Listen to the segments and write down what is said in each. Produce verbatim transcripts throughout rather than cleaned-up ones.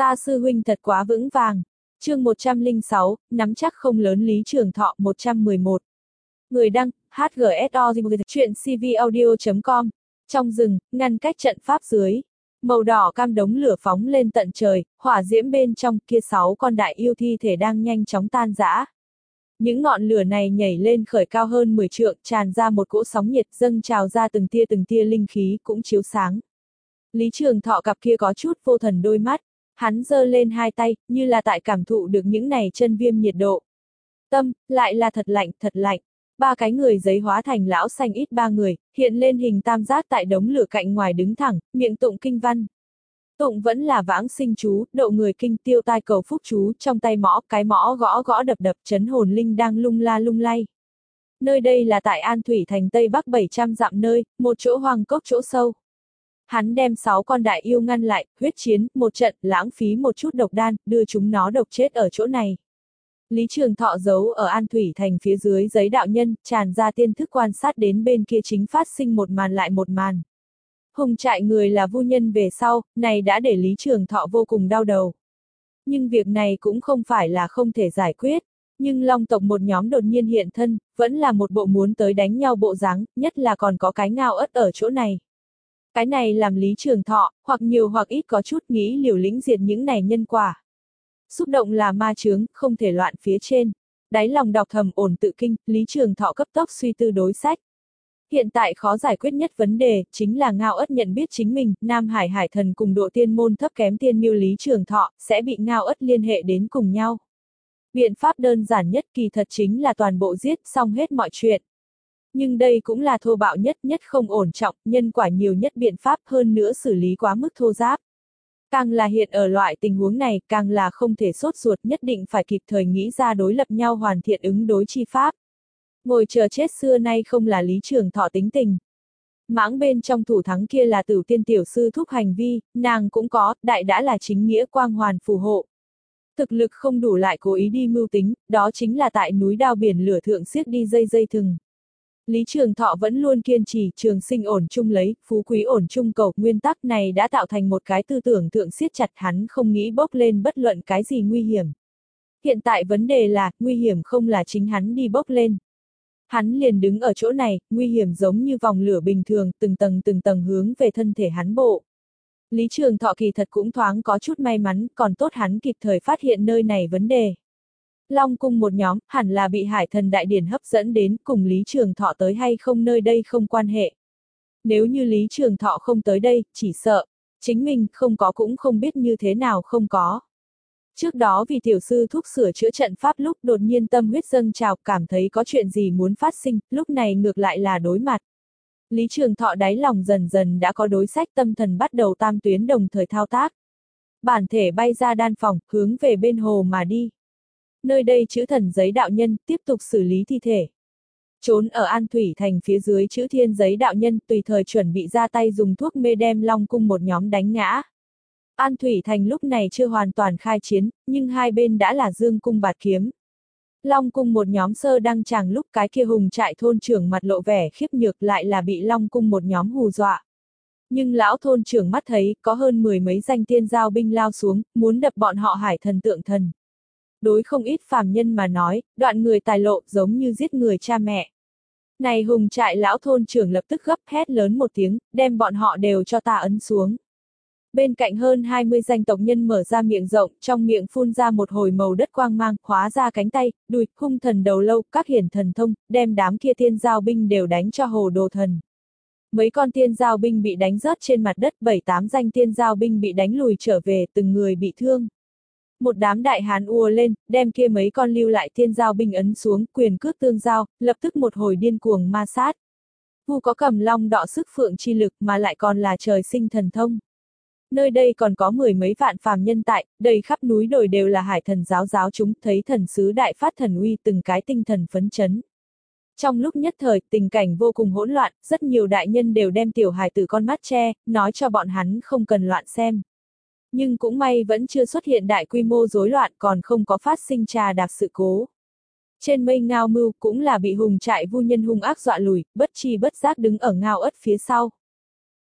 Ta sư huynh thật quá vững vàng. Chương một trăm lẻ sáu, nắm chắc không lớn Lý Trường Thọ một trăm mười một. Người đăng, hát giê ét o, chuyện cvaudio chấm com. Trong rừng, ngăn cách trận pháp dưới. Màu đỏ cam đống lửa phóng lên tận trời, hỏa diễm bên trong kia sáu con đại yêu thi thể đang nhanh chóng tan rã. Những ngọn lửa này nhảy lên khởi cao hơn mười trượng, tràn ra một cỗ sóng nhiệt dâng trào ra từng tia từng tia linh khí cũng chiếu sáng. Lý Trường Thọ cặp kia có chút vô thần đôi mắt, hắn giơ lên hai tay, như là tại cảm thụ được những này chân viêm nhiệt độ. Tâm, lại là thật lạnh, thật lạnh. Ba cái người giấy hóa thành lão xanh ít ba người, hiện lên hình tam giác tại đống lửa cạnh ngoài đứng thẳng, miệng tụng kinh văn. Tụng vẫn là vãng sinh chú, độ người kinh tiêu tai cầu phúc chú, trong tay mõ, cái mõ gõ gõ đập đập, chấn hồn linh đang lung la lung lay. Nơi đây là tại An Thủy thành Tây Bắc bảy trăm dặm nơi, một chỗ hoàng cốc chỗ sâu. Hắn đem sáu con đại yêu ngăn lại, huyết chiến, một trận, lãng phí một chút độc đan, đưa chúng nó độc chết ở chỗ này. Lý Trường Thọ giấu ở An Thủy thành phía dưới giấy đạo nhân, tràn ra tiên thức quan sát đến bên kia chính phát sinh một màn lại một màn. Hùng trại người là vu nhân về sau, này đã để Lý Trường Thọ vô cùng đau đầu. Nhưng việc này cũng không phải là không thể giải quyết. Nhưng Long tộc một nhóm đột nhiên hiện thân, vẫn là một bộ muốn tới đánh nhau bộ dáng, nhất là còn có cái ngao ất ở chỗ này. Cái này làm Lý Trường Thọ, hoặc nhiều hoặc ít có chút nghĩ liều lĩnh diệt những này nhân quả. Xúc động là ma chướng, không thể loạn phía trên. Đáy lòng đọc thầm ổn tự kinh, Lý Trường Thọ cấp tốc suy tư đối sách. Hiện tại khó giải quyết nhất vấn đề, chính là Ngao Ất nhận biết chính mình, Nam Hải Hải Thần cùng độ tiên môn thấp kém tiên miêu Lý Trường Thọ, sẽ bị Ngao Ất liên hệ đến cùng nhau. Biện pháp đơn giản nhất kỳ thật chính là toàn bộ giết xong hết mọi chuyện. Nhưng đây cũng là thô bạo nhất nhất không ổn trọng, nhân quả nhiều nhất biện pháp hơn nữa xử lý quá mức thô giáp. Càng là hiện ở loại tình huống này, càng là không thể sốt ruột nhất định phải kịp thời nghĩ ra đối lập nhau hoàn thiện ứng đối chi pháp. Ngồi chờ chết xưa nay không là Lý Trường Thọ tính tình. Mãng bên trong thủ thắng kia là Tử Tiên tiểu sư thúc hành vi, nàng cũng có, đại đã là chính nghĩa quang hoàn phù hộ. Thực lực không đủ lại cố ý đi mưu tính, đó chính là tại núi đao biển lửa thượng xiết đi dây dây thừng. Lý Trường Thọ vẫn luôn kiên trì trường sinh ổn chung lấy, phú quý ổn chung cầu, nguyên tắc này đã tạo thành một cái tư tưởng thượng siết chặt hắn không nghĩ bốc lên bất luận cái gì nguy hiểm. Hiện tại vấn đề là, nguy hiểm không là chính hắn đi bốc lên. Hắn liền đứng ở chỗ này, nguy hiểm giống như vòng lửa bình thường, từng tầng từng tầng hướng về thân thể hắn bộ. Lý Trường Thọ kỳ thật cũng thoáng có chút may mắn, còn tốt hắn kịp thời phát hiện nơi này vấn đề. Long cung một nhóm, hẳn là bị Hải Thần đại điển hấp dẫn đến, cùng Lý Trường Thọ tới hay không nơi đây không quan hệ. Nếu như Lý Trường Thọ không tới đây, chỉ sợ, chính mình không có cũng không biết như thế nào không có. Trước đó vì tiểu sư thúc sửa chữa trận pháp lúc đột nhiên tâm huyết dâng trào, cảm thấy có chuyện gì muốn phát sinh, lúc này ngược lại là đối mặt. Lý Trường Thọ đáy lòng dần dần đã có đối sách tâm thần bắt đầu tam tuyến đồng thời thao tác. Bản thể bay ra đan phòng, hướng về bên hồ mà đi. Nơi đây chữ thần giấy đạo nhân, tiếp tục xử lý thi thể. Trốn ở An Thủy thành phía dưới chữ thiên giấy đạo nhân, tùy thời chuẩn bị ra tay dùng thuốc mê đem Long cung một nhóm đánh ngã. An Thủy thành lúc này chưa hoàn toàn khai chiến, nhưng hai bên đã là dương cung bạt kiếm. Long cung một nhóm sơ đăng tràng lúc cái kia hùng trại thôn trưởng mặt lộ vẻ khiếp nhược lại là bị Long cung một nhóm hù dọa. Nhưng lão thôn trưởng mắt thấy, có hơn mười mấy danh tiên giao binh lao xuống, muốn đập bọn họ Hải Thần tượng thần. Đối không ít phàm nhân mà nói, đoạn người tài lộ giống như giết người cha mẹ. Này hùng trại lão thôn trưởng lập tức gấp hét lớn một tiếng, đem bọn họ đều cho ta ấn xuống. Bên cạnh hơn hai mươi danh tộc nhân mở ra miệng rộng, trong miệng phun ra một hồi màu đất quang mang, khóa ra cánh tay, đùi, hung thần đầu lâu, các hiển thần thông, đem đám kia tiên giao binh đều đánh cho hồ đồ thần. Mấy con tiên giao binh bị đánh rớt trên mặt đất, bảy tám danh tiên giao binh bị đánh lùi trở về, từng người bị thương. Một đám đại hán ùa lên, đem kia mấy con lưu lại tiên giao binh ấn xuống, quyền cước tương giao, lập tức một hồi điên cuồng ma sát. Vu có cầm long đọ sức phượng chi lực mà lại còn là trời sinh thần thông. Nơi đây còn có mười mấy vạn phàm nhân tại, đầy khắp núi đồi đều là Hải Thần giáo giáo chúng, thấy thần sứ đại phát thần uy từng cái tinh thần phấn chấn. Trong lúc nhất thời, tình cảnh vô cùng hỗn loạn, rất nhiều đại nhân đều đem tiểu hài tử con mắt che, nói cho bọn hắn không cần loạn xem. Nhưng cũng may vẫn chưa xuất hiện đại quy mô rối loạn, còn không có phát sinh trà đạp sự cố. Trên mây Ngao Mưu cũng là bị hùng trại vu nhân hung ác dọa lùi, bất chi bất giác đứng ở Ngao Ất phía sau.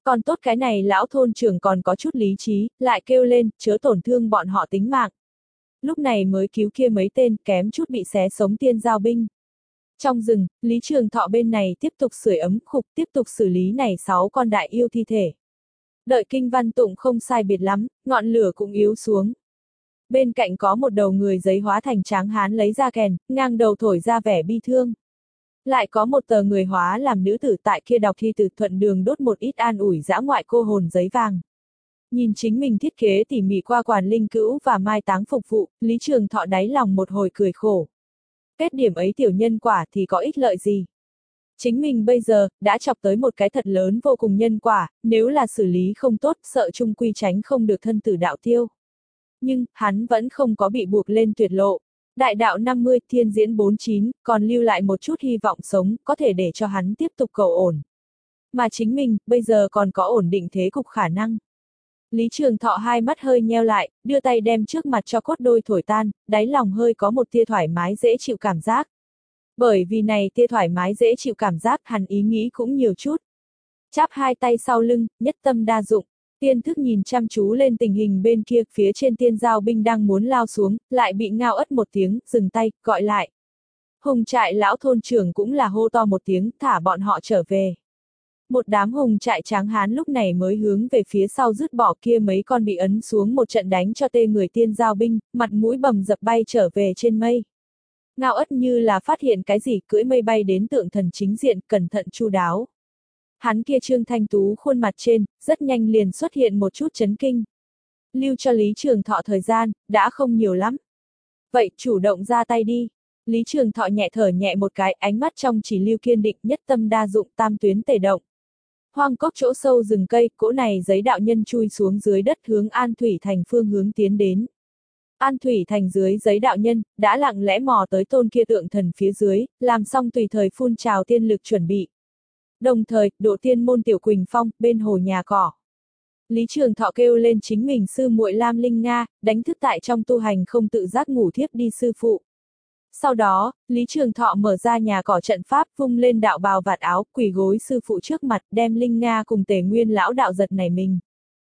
Còn tốt cái này lão thôn trưởng còn có chút lý trí, lại kêu lên, chớ tổn thương bọn họ tính mạng. Lúc này mới cứu kia mấy tên, kém chút bị xé sống tiên giao binh. Trong rừng, Lý Trường Thọ bên này tiếp tục sưởi ấm khục, tiếp tục xử lý này sáu con đại yêu thi thể. Đợi kinh văn tụng không sai biệt lắm, ngọn lửa cũng yếu xuống. Bên cạnh có một đầu người giấy hóa thành tráng hán lấy ra kèn, ngang đầu thổi ra vẻ bi thương. Lại có một tờ người hóa làm nữ tử tại kia đọc thi từ thuận đường đốt một ít an ủi dã ngoại cô hồn giấy vàng. Nhìn chính mình thiết kế tỉ mỉ qua quản linh cữu và mai táng phục vụ, Lý Trường Thọ đáy lòng một hồi cười khổ. Kết điểm ấy tiểu nhân quả thì có ích lợi gì? Chính mình bây giờ, đã chọc tới một cái thật lớn vô cùng nhân quả, nếu là xử lý không tốt, sợ chung quy tránh không được thân tử đạo tiêu. Nhưng, hắn vẫn không có bị buộc lên tuyệt lộ. Đại đạo năm mươi, thiên diễn bốn mươi chín, còn lưu lại một chút hy vọng sống, có thể để cho hắn tiếp tục cầu ổn. Mà chính mình, bây giờ còn có ổn định thế cục khả năng. Lý Trường Thọ hai mắt hơi nheo lại, đưa tay đem trước mặt cho cốt đôi thổi tan, đáy lòng hơi có một tia thoải mái dễ chịu cảm giác. Bởi vì này tia thoải mái dễ chịu cảm giác, hắn ý nghĩ cũng nhiều chút. Chắp hai tay sau lưng, nhất tâm đa dụng. Tiên thức nhìn chăm chú lên tình hình bên kia, phía trên tiên giao binh đang muốn lao xuống, lại bị ngao ất một tiếng, dừng tay, gọi lại. Hùng trại lão thôn trưởng cũng là hô to một tiếng, thả bọn họ trở về. Một đám hùng trại tráng hán lúc này mới hướng về phía sau dứt bỏ kia mấy con bị ấn xuống một trận đánh cho tê người tiên giao binh, mặt mũi bầm dập bay trở về trên mây. Ngao ất như là phát hiện cái gì, cưỡi mây bay đến tượng thần chính diện, cẩn thận chu đáo. Hắn kia trương thanh tú khuôn mặt trên, rất nhanh liền xuất hiện một chút chấn kinh. Lưu cho Lý Trường Thọ thời gian, đã không nhiều lắm. Vậy, chủ động ra tay đi. Lý Trường Thọ nhẹ thở nhẹ một cái, ánh mắt trong chỉ lưu kiên định, nhất tâm đa dụng, tam tuyến tề động. Hoang cốc chỗ sâu rừng cây, cỗ này giấy đạo nhân chui xuống dưới đất hướng An Thủy Thành phương hướng tiến đến. An Thủy Thành dưới giấy đạo nhân, đã lặng lẽ mò tới tôn kia tượng thần phía dưới, làm xong tùy thời phun trào tiên lực chuẩn bị. Đồng thời, độ tiên môn Tiểu Quỳnh Phong, bên hồ nhà cỏ. Lý Trường Thọ kêu lên chính mình sư muội Lam Linh Nga, đánh thức tại trong tu hành không tự giác ngủ thiếp đi sư phụ. Sau đó, Lý Trường Thọ mở ra nhà cỏ trận pháp, vung lên đạo bào vạt áo, quỳ gối sư phụ trước mặt, đem Linh Nga cùng Tề Nguyên lão đạo giật nảy mình.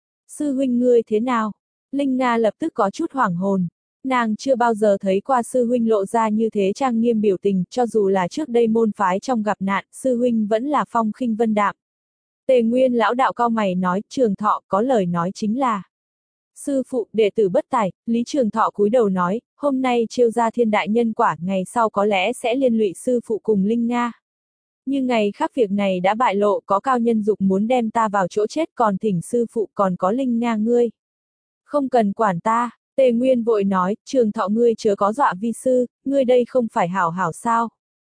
Sư huynh ngươi thế nào? Linh Nga lập tức có chút hoảng hồn. Nàng chưa bao giờ thấy qua sư huynh lộ ra như thế trang nghiêm biểu tình, cho dù là trước đây môn phái trong gặp nạn, sư huynh vẫn là phong khinh vân đạm. Tề Nguyên lão đạo cao mày nói, Trường Thọ có lời nói chính là. Sư phụ, đệ tử bất tài, Lý Trường Thọ cúi đầu nói, hôm nay trêu ra thiên đại nhân quả, ngày sau có lẽ sẽ liên lụy sư phụ cùng Linh Nga. Nhưng ngày khác việc này đã bại lộ, có cao nhân dục muốn đem ta vào chỗ chết, còn thỉnh sư phụ còn có Linh Nga ngươi. Không cần quản ta. Tề Nguyên vội nói, Trường Thọ ngươi chớ có dọa vi sư, ngươi đây không phải hảo hảo sao?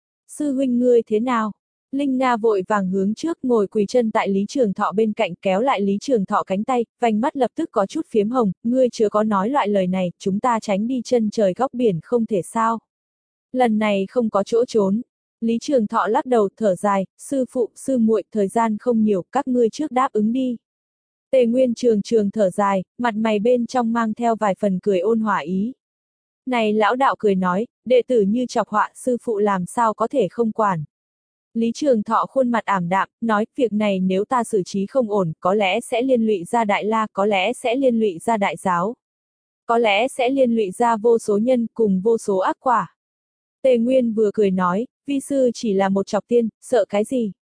Sư huynh ngươi thế nào? Linh Nga vội vàng hướng trước ngồi quỳ chân tại Lý Trường Thọ bên cạnh kéo lại Lý Trường Thọ cánh tay, vành mắt lập tức có chút phiếm hồng, ngươi chớ có nói loại lời này, chúng ta tránh đi chân trời góc biển không thể sao? Lần này không có chỗ trốn. Lý Trường Thọ lắc đầu thở dài, sư phụ, sư muội, thời gian không nhiều, các ngươi trước đáp ứng đi. Tề Nguyên trường trường thở dài, mặt mày bên trong mang theo vài phần cười ôn hòa ý. Này lão đạo cười nói, đệ tử như chọc họa, sư phụ làm sao có thể không quản. Lý Trường Thọ khuôn mặt ảm đạm, nói, việc này nếu ta xử trí không ổn, có lẽ sẽ liên lụy ra Đại La, có lẽ sẽ liên lụy ra Đại Giáo. Có lẽ sẽ liên lụy ra vô số nhân, cùng vô số ác quả. Tề Nguyên vừa cười nói, vi sư chỉ là một chọc tiên, sợ cái gì?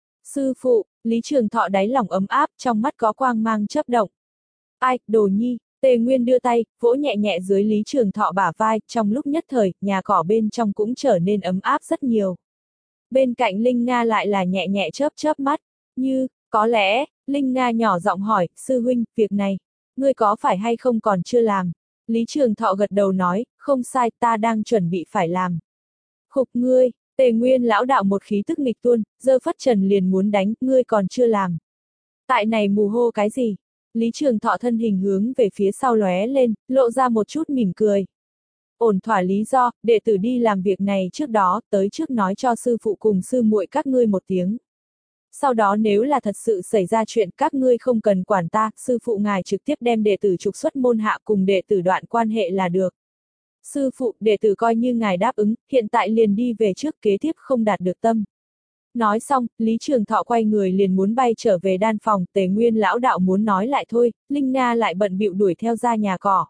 Sư phụ, Lý Trường Thọ đáy lòng ấm áp, trong mắt có quang mang chớp động. Ai, đồ nhi, Tề Nguyên đưa tay, vỗ nhẹ nhẹ dưới Lý Trường Thọ bả vai, trong lúc nhất thời, nhà cỏ bên trong cũng trở nên ấm áp rất nhiều. Bên cạnh Linh Nga lại là nhẹ nhẹ chớp chớp mắt, như, có lẽ, Linh Nga nhỏ giọng hỏi, sư huynh, việc này, ngươi có phải hay không còn chưa làm? Lý Trường Thọ gật đầu nói, không sai, ta đang chuẩn bị phải làm. Khục ngươi, Tề Nguyên lão đạo một khí tức nghịch tuôn, giơ phất trần liền muốn đánh, ngươi còn chưa làm. Tại này mù hô cái gì? Lý Trường Thọ thân hình hướng về phía sau lóe lên, lộ ra một chút mỉm cười. Ổn thỏa lý do, đệ tử đi làm việc này trước đó, tới trước nói cho sư phụ cùng sư muội các ngươi một tiếng. Sau đó nếu là thật sự xảy ra chuyện các ngươi không cần quản ta, sư phụ ngài trực tiếp đem đệ tử trục xuất môn hạ cùng đệ tử đoạn quan hệ là được. Sư phụ, đệ tử coi như ngài đáp ứng, hiện tại liền đi về trước kế tiếp không đạt được tâm. Nói xong, Lý Trường Thọ quay người liền muốn bay trở về đan phòng, Tề Nguyên lão đạo muốn nói lại thôi, Linh Nga lại bận bịu đuổi theo ra nhà cỏ.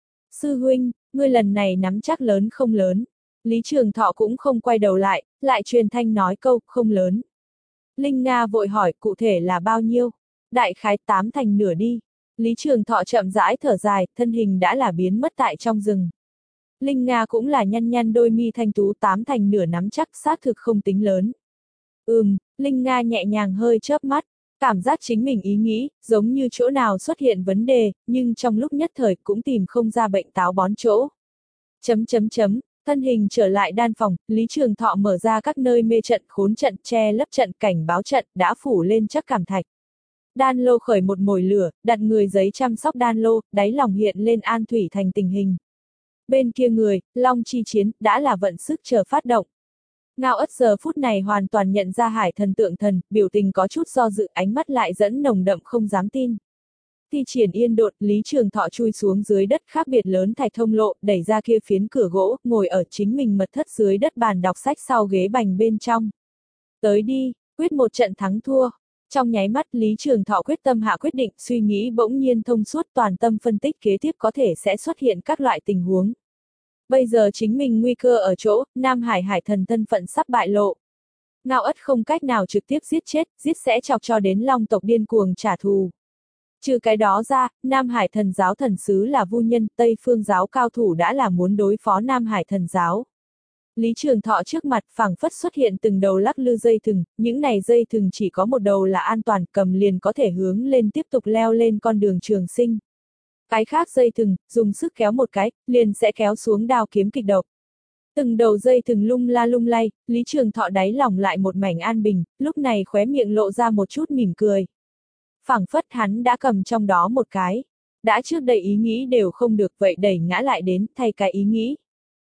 Sư huynh, ngươi lần này nắm chắc lớn không lớn. Lý Trường Thọ cũng không quay đầu lại, lại truyền thanh nói câu, không lớn. Linh Nga vội hỏi, cụ thể là bao nhiêu? Đại khái tám thành nửa đi. Lý Trường Thọ chậm rãi thở dài, thân hình đã là biến mất tại trong rừng. Linh Nga cũng là nhăn nhăn đôi mi thanh tú, tám thành nửa nắm chắc xác thực không tính lớn. Ừm, Linh Nga nhẹ nhàng hơi chớp mắt, cảm giác chính mình ý nghĩ, giống như chỗ nào xuất hiện vấn đề, nhưng trong lúc nhất thời cũng tìm không ra bệnh táo bón chỗ. Chấm chấm chấm, thân hình trở lại đan phòng, Lý Trường Thọ mở ra các nơi mê trận, khốn trận, che lấp trận, cảnh báo trận, đã phủ lên chắc cảm thạch. Đan lô khởi một mồi lửa, đặt người giấy chăm sóc đan lô, đáy lòng hiện lên an thủy thành tình hình. Bên kia người, Long chi chiến, đã là vận sức chờ phát động. Ngao Ất giờ phút này hoàn toàn nhận ra Hải Thần tượng thần, biểu tình có chút do dự, ánh mắt lại dẫn nồng đậm không dám tin. Thi triển yên đột, Lý Trường Thọ chui xuống dưới đất khác biệt lớn thạch thông lộ, đẩy ra kia phiến cửa gỗ, ngồi ở chính mình mật thất dưới đất bàn đọc sách sau ghế bành bên trong. Tới đi, quyết một trận thắng thua. Trong nháy mắt Lý Trường Thọ quyết tâm hạ quyết định, suy nghĩ bỗng nhiên thông suốt, toàn tâm phân tích kế tiếp có thể sẽ xuất hiện các loại tình huống. Bây giờ chính mình nguy cơ ở chỗ, Nam Hải Hải Thần thân phận sắp bại lộ. Ngao Ất không cách nào trực tiếp giết chết, giết sẽ chọc cho đến Long tộc điên cuồng trả thù. Trừ cái đó ra, Nam Hải Thần giáo thần sứ là vu nhân, Tây Phương giáo cao thủ đã là muốn đối phó Nam Hải Thần giáo. Lý Trường Thọ trước mặt phảng phất xuất hiện từng đầu lắc lư dây thừng, những này dây thừng chỉ có một đầu là an toàn, cầm liền có thể hướng lên tiếp tục leo lên con đường trường sinh. Cái khác dây thừng, dùng sức kéo một cái, liền sẽ kéo xuống đao kiếm kịch độc. Từng đầu dây thừng lung la lung lay, Lý Trường Thọ đáy lòng lại một mảnh an bình, lúc này khóe miệng lộ ra một chút mỉm cười. Phảng phất hắn đã cầm trong đó một cái. Đã trước đây ý nghĩ đều không được, vậy đẩy ngã lại đến, thay cái ý nghĩ.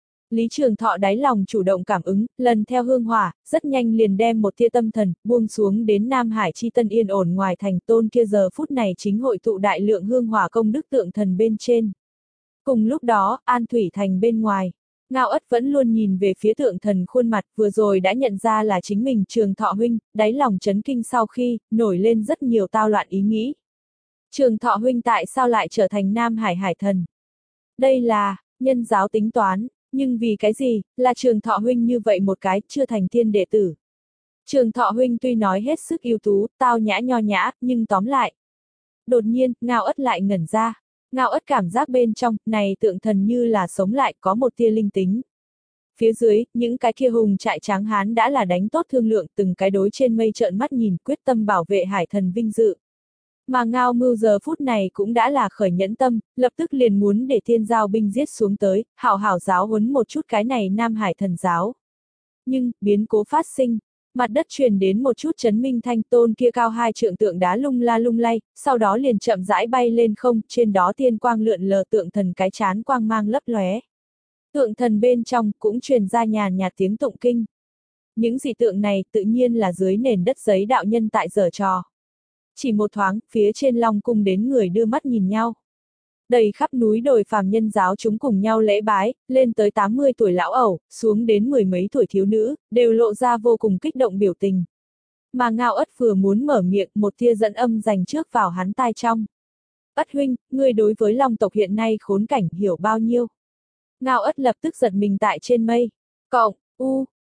Lý Trường Thọ đáy lòng chủ động cảm ứng, lần theo hương hỏa, rất nhanh liền đem một tia tâm thần, buông xuống đến Nam Hải chi tân yên ổn ngoài thành, tôn kia giờ phút này chính hội tụ đại lượng hương hỏa công đức tượng thần bên trên. Cùng lúc đó, An Thủy thành bên ngoài, Ngao Ất vẫn luôn nhìn về phía tượng thần khuôn mặt, vừa rồi đã nhận ra là chính mình Trường Thọ huynh, đáy lòng chấn kinh sau khi, nổi lên rất nhiều tao loạn ý nghĩ. Trường Thọ huynh tại sao lại trở thành Nam Hải Hải thần? Đây là, nhân giáo tính toán. Nhưng vì cái gì, là Trường Thọ huynh như vậy một cái, chưa thành thiên đệ tử. Trường Thọ huynh tuy nói hết sức ưu tú, tao nhã nho nhã, nhưng tóm lại. Đột nhiên, Ngao Ất lại ngẩn ra. Ngao Ất cảm giác bên trong, này tượng thần như là sống lại, có một tia linh tính. Phía dưới, những cái kia hùng trại tráng hán đã là đánh tốt thương lượng, từng cái đối trên mây trợn mắt nhìn, quyết tâm bảo vệ Hải thần vinh dự. Mà Ngao Mưu giờ phút này cũng đã là khởi nhẫn tâm, lập tức liền muốn để thiên giao binh giết xuống tới, hảo hảo giáo huấn một chút cái này Nam Hải thần giáo. Nhưng, biến cố phát sinh, mặt đất truyền đến một chút chấn minh thanh, tôn kia cao hai trượng tượng đá lung la lung lay, sau đó liền chậm rãi bay lên không, trên đó tiên quang lượn lờ, tượng thần cái chán quang mang lấp lóe. Tượng thần bên trong cũng truyền ra nhàn nhạt tiếng tụng kinh. Những dị tượng này tự nhiên là dưới nền đất giấy đạo nhân tại giở trò. Chỉ một thoáng, phía trên Long cung đến người đưa mắt nhìn nhau. Đầy khắp núi đồi phàm nhân giáo chúng cùng nhau lễ bái, lên tới tám mươi tuổi lão ẩu, xuống đến mười mấy tuổi thiếu nữ, đều lộ ra vô cùng kích động biểu tình. Mà Ngao Ất vừa muốn mở miệng, một tia dẫn âm dành trước vào hắn tai trong. Ất huynh, ngươi đối với Long tộc hiện nay khốn cảnh hiểu bao nhiêu? Ngao Ất lập tức giật mình tại trên mây. Cộng, u,